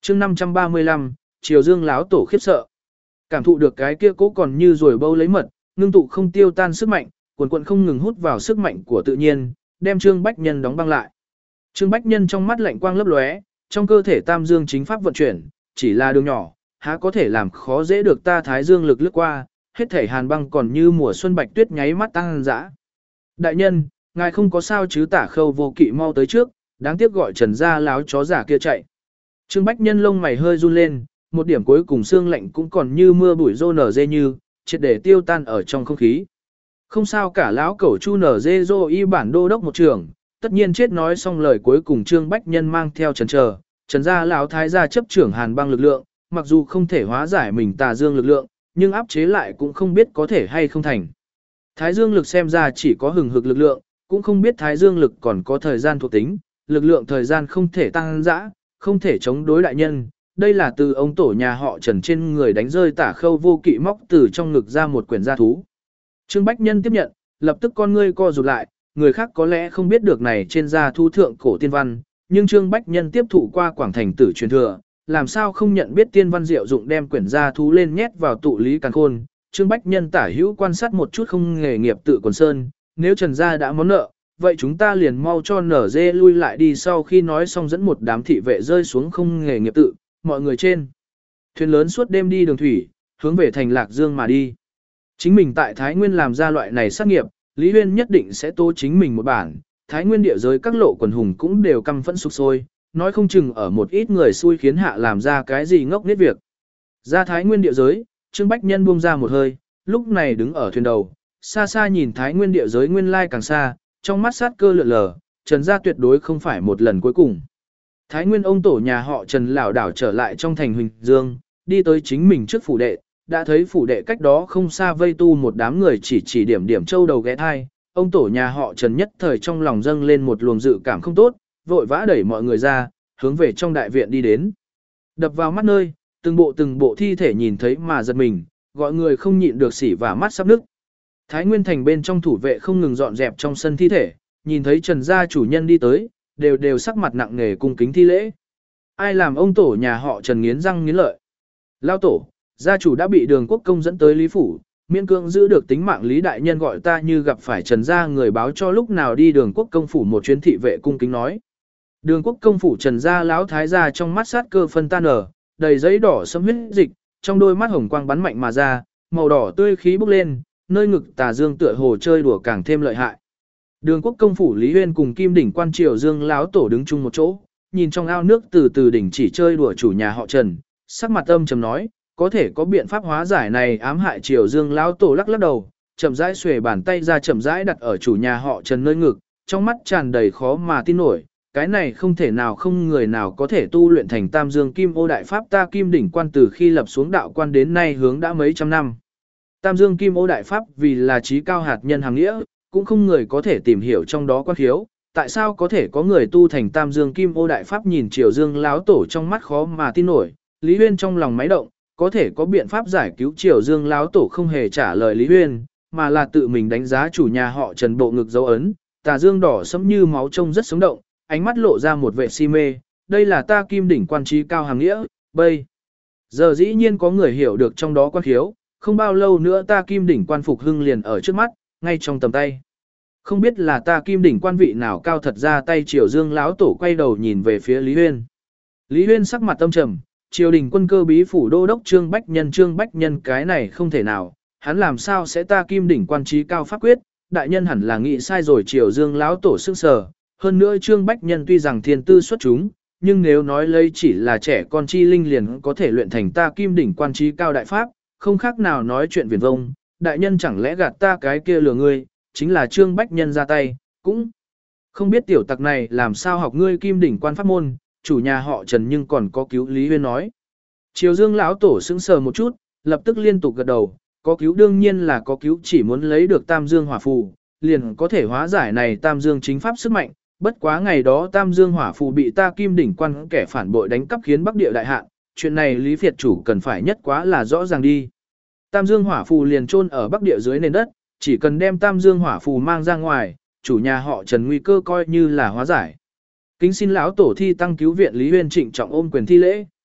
chương 535, Triều Dương láo tổ khiếp sợ. Cảm thụ được cái kia cố còn như rồi bâu lấy mật, ngưng tụ không tiêu tan sức mạnh, quần quần không ngừng hút vào sức mạnh của tự nhiên, đem Trương Bách Nhân đóng băng lại. Trương Bách Nhân trong mắt lạnh quang lấp lóe, trong cơ thể Tam Dương chính pháp vận chuyển, chỉ là đường nhỏ, há có thể làm khó dễ được ta Thái Dương lực lướt qua, hết thể hàn băng còn như mùa xuân bạch tuyết nháy mắt tăng dã. Đại nhân, ngài không có sao chứ? Tả Khâu Vô Kỵ mau tới trước, đáng tiếc gọi Trần gia láo chó giả kia chạy. Trương Bách Nhân lông mày hơi run lên, một điểm cuối cùng xương lạnh cũng còn như mưa bụi rô nở dê như, triệt để tiêu tan ở trong không khí. Không sao cả, lão cẩu chu nở dê rô y bản đô đốc một trường, tất nhiên chết. Nói xong lời cuối cùng, Trương Bách Nhân mang theo Trần chờ, Trần gia lão thái gia chấp trưởng hàn băng lực lượng, mặc dù không thể hóa giải mình tà dương lực lượng, nhưng áp chế lại cũng không biết có thể hay không thành. Thái dương lực xem ra chỉ có hừng hực lực lượng, cũng không biết thái dương lực còn có thời gian thuộc tính, lực lượng thời gian không thể tăng dã, không thể chống đối đại nhân. Đây là từ ông tổ nhà họ Trần trên người đánh rơi Tả Khâu Vô Kỵ móc từ trong ngực ra một quyển gia thú. Trương Bách Nhân tiếp nhận, lập tức con ngươi co rụt lại, người khác có lẽ không biết được này trên gia thú thượng cổ tiên văn, nhưng Trương Bách Nhân tiếp thụ qua Quảng Thành Tử truyền thừa, làm sao không nhận biết tiên văn diệu dụng, đem quyển gia thú lên nhét vào tụ lý càn khôn. Trương Bách Nhân tả hữu quan sát một chút không nghề nghiệp tự quần sơn, nếu Trần gia đã món nợ, vậy chúng ta liền mau cho nở dê lui lại đi. Sau khi nói xong dẫn một đám thị vệ rơi xuống không nghề nghiệp tự, mọi người trên thuyền lớn suốt đêm đi đường thủy, hướng về thành Lạc Dương mà đi. Chính mình tại Thái Nguyên làm ra loại này sát nghiệp, Lý Huyên nhất định sẽ tố chính mình một bản. Thái Nguyên địa giới các lộ quần hùng cũng đều căm phẫn sục sôi, nói không chừng ở một ít người xui khiến hạ làm ra cái gì ngốc nghếch việc. Ra Thái Nguyên địa giới, Trương Bách Nhân buông ra một hơi, lúc này đứng ở thuyền đầu, xa xa nhìn Thái Nguyên địa giới nguyên lai càng xa, trong mắt sát cơ lượn lờ, Trần gia tuyệt đối không phải một lần cuối cùng. Thái Nguyên ông tổ nhà họ Trần lảo đảo trở lại trong thành Huỳnh Dương, đi tới chính mình trước phủ đệ, đã thấy phủ đệ cách đó không xa vây tu một đám người chỉ điểm châu đầu ghé thai. Ông tổ nhà họ Trần nhất thời trong lòng dâng lên một luồng dự cảm không tốt, vội vã đẩy mọi người ra, hướng về trong đại viện đi đến. Đập vào mắt nơi, từng bộ thi thể nhìn thấy mà giật mình, gọi người không nhịn được xỉ và mắt sắp nức. Thái Nguyên thành bên trong thủ vệ không ngừng dọn dẹp trong sân thi thể, nhìn thấy Trần gia chủ nhân đi tới, đều sắc mặt nặng nề cung kính thi lễ. Ai làm ông tổ nhà họ Trần nghiến răng nghiến lợi. Lao tổ, gia chủ đã bị Đường Quốc công dẫn tới Lý phủ, miễn cưỡng giữ được tính mạng. Lý đại nhân gọi ta như gặp phải Trần gia người báo cho lúc nào đi Đường Quốc công phủ. Một chuyến thị vệ cung kính nói. Đường Quốc công phủ Trần gia lão thái gia trong mắt sát cơ phân tan nở, đầy giấy đỏ sẫm huyết dịch, trong đôi mắt hồng quang bắn mạnh mà ra, màu đỏ tươi khí bốc lên, nơi ngực tà dương tựa hồ chơi đùa càng thêm lợi hại. Đường Quốc công phủ Lý Huyên cùng Kim đỉnh quan Triều Dương láo tổ đứng chung một chỗ, nhìn trong ao nước từ từ đỉnh chỉ chơi đùa chủ nhà họ Trần, sắc mặt âm trầm nói, có thể có biện pháp hóa giải này ám hại. Triều Dương láo tổ lắc lắc đầu, chậm rãi xuề bàn tay ra, chậm rãi đặt ở chủ nhà họ Trần nơi ngực, trong mắt tràn đầy khó mà tin nổi, cái này không thể nào, không người nào có thể tu luyện thành Tam Dương Kim Ô Đại Pháp. Ta Kim đỉnh quan từ khi lập xuống đạo quan đến nay hướng đã mấy trăm năm. Tam Dương Kim Ô Đại Pháp vì là trí cao hạt nhân hàng nghĩa, cũng không người có thể tìm hiểu trong đó quan khiếu, tại sao có thể có người tu thành Tam Dương Kim Ô Đại Pháp. Nhìn Triều Dương láo tổ trong mắt khó mà tin nổi, Lý Huyên trong lòng máy động, có thể có biện pháp giải cứu. Triều Dương láo tổ không hề trả lời Lý Huyên, mà là tự mình đánh giá chủ nhà họ Trần bộ ngực dấu ấn, tà dương đỏ sẫm như máu trông rất sống động, ánh mắt lộ ra một vẻ si mê. Đây là ta Kim đỉnh quan trí cao hàng nghĩa, bây giờ dĩ nhiên có người hiểu được trong đó quan khiếu, không bao lâu nữa ta Kim đỉnh quan phục hưng liền ở trước mắt, ngay trong tầm tay. Không biết là ta Kim đỉnh quan vị nào cao thật ra tay. Triều Dương lão tổ quay đầu nhìn về phía Lý Huyên. Lý Huyên sắc mặt âm trầm, triều đình quân cơ bí phủ đô đốc Trương Bách Nhân cái này không thể nào, hắn làm sao sẽ ta Kim đỉnh quan trí cao pháp quyết, đại nhân hẳn là nghĩ sai rồi. Triều Dương lão tổ sững sờ, hơn nữa Trương Bách Nhân tuy rằng thiên tư xuất chúng, nhưng nếu nói lấy chỉ là trẻ con chi linh liền có thể luyện thành ta Kim đỉnh quan trí cao đại pháp, không khác nào nói chuyện viển vông. Đại nhân chẳng lẽ gạt ta cái kia lừa ngươi, chính là Trương Bách Nhân ra tay, cũng không biết tiểu tặc này làm sao học ngươi Kim đỉnh quan pháp môn. Chủ nhà họ Trần nhưng còn có cứu. Lý Huyên nói. Triều Dương lão tổ sững sờ một chút, lập tức liên tục gật đầu, có cứu đương nhiên là có cứu, chỉ muốn lấy được Tam Dương hỏa phù, liền có thể hóa giải này Tam Dương chính pháp sức mạnh. Bất quá ngày đó Tam Dương hỏa phù bị ta Kim đỉnh quan kẻ phản bội đánh cắp khiến Bắc Địa đại hạn, chuyện này Lý Việt chủ cần phải nhất quá là rõ ràng đi. Tam Dương hỏa phù liền chôn ở Bắc Địa dưới nền đất, chỉ cần đem Tam Dương hỏa phù mang ra ngoài, chủ nhà họ Trần nguy cơ coi như là hóa giải. Kính xin lão tổ thi tăng cứu viện. Lý Huyên trịnh trọng ôm quyền thi lễ.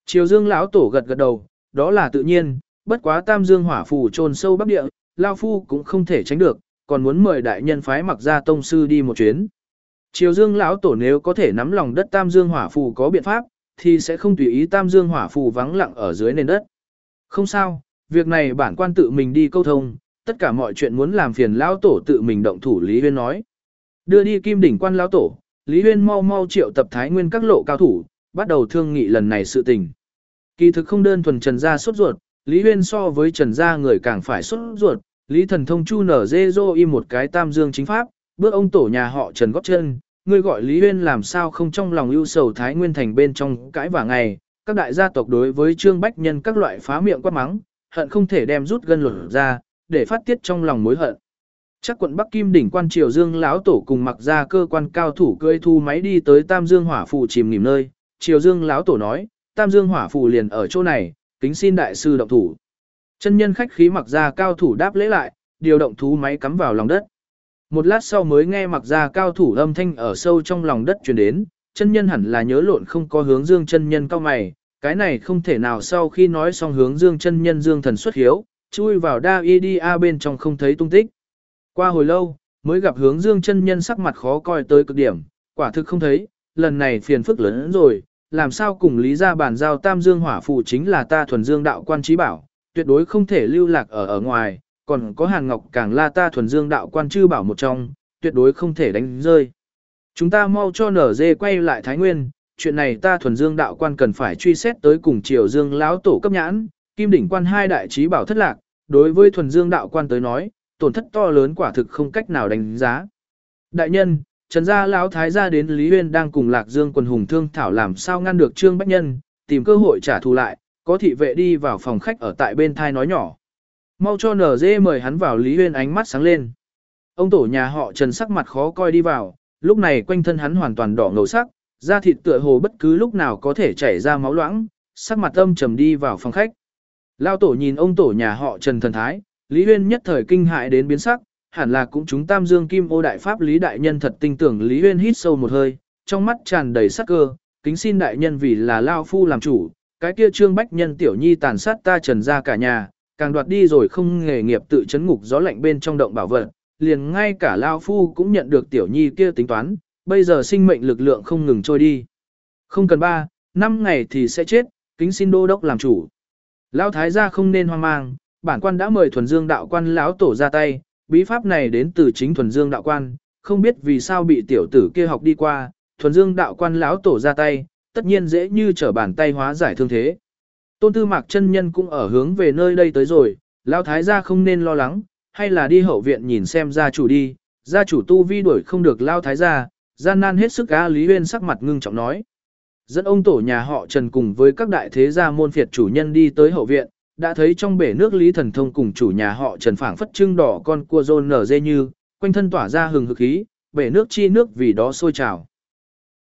Triều Dương lão tổ gật gật đầu, đó là tự nhiên, bất quá Tam Dương hỏa phù chôn sâu bắc địa, lão phu cũng không thể tránh được, còn muốn mời đại nhân phái Mặc Gia tông sư đi một chuyến. Triều Dương lão tổ nếu có thể nắm lòng đất Tam Dương hỏa phù có biện pháp, thì sẽ không tùy ý Tam Dương hỏa phù vắng lặng ở dưới nền đất. Không sao, việc này bản quan tự mình đi câu thông, tất cả mọi chuyện muốn làm phiền lão tổ tự mình động thủ. Lý Huyên nói. Đưa đi Kim Đỉnh Quan lão tổ, Lý Huyên mau mau triệu tập Thái Nguyên các lộ cao thủ, bắt đầu thương nghị lần này sự tình. Kỳ thực không đơn thuần Trần gia sốt ruột, Lý Huyên so với Trần gia người càng phải sốt ruột. Lý Thần Thông chu nở dê dô y một cái Tam Dương chính pháp, bước ông tổ nhà họ Trần góp chân, người gọi Lý Huyên làm sao không trong lòng ưu sầu Thái Nguyên thành bên trong cãi vả ngày, các đại gia tộc đối với Trương Bách Nhân các loại phá miệng quát mắng, hận không thể đem rút gân lột ra, để phát tiết trong lòng mối hận. Chắc quận Bắc Kim Đỉnh Quan Triều Dương lão tổ cùng Mặc Gia cơ quan cao thủ cưỡi thu máy đi tới Tam Dương hỏa phù chìm nghỉm nơi, Triều Dương lão tổ nói, Tam Dương hỏa phù liền ở chỗ này, kính xin đại sư động thủ. Chân nhân khách khí Mặc Gia cao thủ đáp lễ lại, điều động thú máy cắm vào lòng đất. Một lát sau mới nghe Mặc Gia cao thủ âm thanh ở sâu trong lòng đất truyền đến, chân nhân hẳn là nhớ lộn không có Hướng Dương chân nhân cao mày, cái này không thể nào. Sau khi nói xong Hướng Dương chân nhân Dương thần xuất hiếu, chui vào đa y đi a bên trong không thấy tung tích. Qua hồi lâu, mới gặp Hướng Dương chân nhân sắc mặt khó coi tới cực điểm, quả thực không thấy, lần này phiền phức lớn rồi, làm sao cùng Lý gia bàn giao Tam Dương hỏa phù chính là ta Thuần Dương đạo quan trí bảo, tuyệt đối không thể lưu lạc ở ngoài, còn có Hàn Ngọc càng là ta Thuần Dương đạo quan chư bảo một trong, tuyệt đối không thể đánh rơi. Chúng ta mau cho nở dê quay lại Thái Nguyên, chuyện này ta Thuần Dương đạo quan cần phải truy xét tới cùng Triều Dương lão tổ cấp nhãn, Kim Đỉnh Quan hai đại trí bảo thất lạc, đối với Thuần Dương đạo quan tới nói, tổn thất to lớn quả thực không cách nào đánh giá. Đại nhân, Trần gia lão thái gia đến Lý Huyên đang cùng Lạc Dương quần hùng thương thảo làm sao ngăn được Trương Bách Nhân, tìm cơ hội trả thù lại, có thị vệ đi vào phòng khách ở tại bên thai nói nhỏ. Mau cho nở dê mời hắn vào. Lý Huyên ánh mắt sáng lên. Ông tổ nhà họ Trần sắc mặt khó coi đi vào, lúc này quanh thân hắn hoàn toàn đỏ ngầu sắc, da thịt tựa hồ bất cứ lúc nào có thể chảy ra máu loãng, sắc mặt âm trầm đi vào phòng khách. Lao tổ nhìn ông tổ nhà họ Trần thần thái, Lý Huyên nhất thời kinh hại đến biến sắc, hẳn là cũng chúng Tam Dương Kim Ô đại pháp Lý đại nhân thật tin tưởng. Lý Huyên hít sâu một hơi, trong mắt tràn đầy sắc cơ, kính xin đại nhân vì là lao phu làm chủ, cái kia Trương Bách Nhân tiểu nhi tàn sát ta Trần gia cả nhà, càng đoạt đi rồi không nghề nghiệp tự chấn ngục gió lạnh bên trong động bảo vật, liền ngay cả lao phu cũng nhận được tiểu nhi kia tính toán, bây giờ sinh mệnh lực lượng không ngừng trôi đi. Không cần 3-5 ngày thì sẽ chết, kính xin đô đốc làm chủ. Lão thái gia không nên hoang mang, bản quan đã mời Thuần Dương đạo quan lão tổ ra tay, bí pháp này đến từ chính Thuần Dương đạo quan, không biết vì sao bị tiểu tử kia học đi qua, Thuần Dương đạo quan lão tổ ra tay, tất nhiên dễ như trở bàn tay hóa giải thương thế. Tôn Tư Mạc chân nhân cũng ở hướng về nơi đây tới rồi, lão thái gia không nên lo lắng, hay là đi hậu viện nhìn xem gia chủ đi, gia chủ tu vi đuổi không được lão thái gia, gian nan hết sức á. Lý Huyên sắc mặt ngưng trọng nói. Dẫn ông tổ nhà họ Trần cùng với các đại thế gia môn phiệt chủ nhân đi tới hậu viện, đã thấy trong bể nước Lý Thần Thông cùng chủ nhà họ Trần phảng phất trưng đỏ con cua rôn nở dê như, quanh thân tỏa ra hừng hực khí, bể nước chi nước vì đó sôi trào.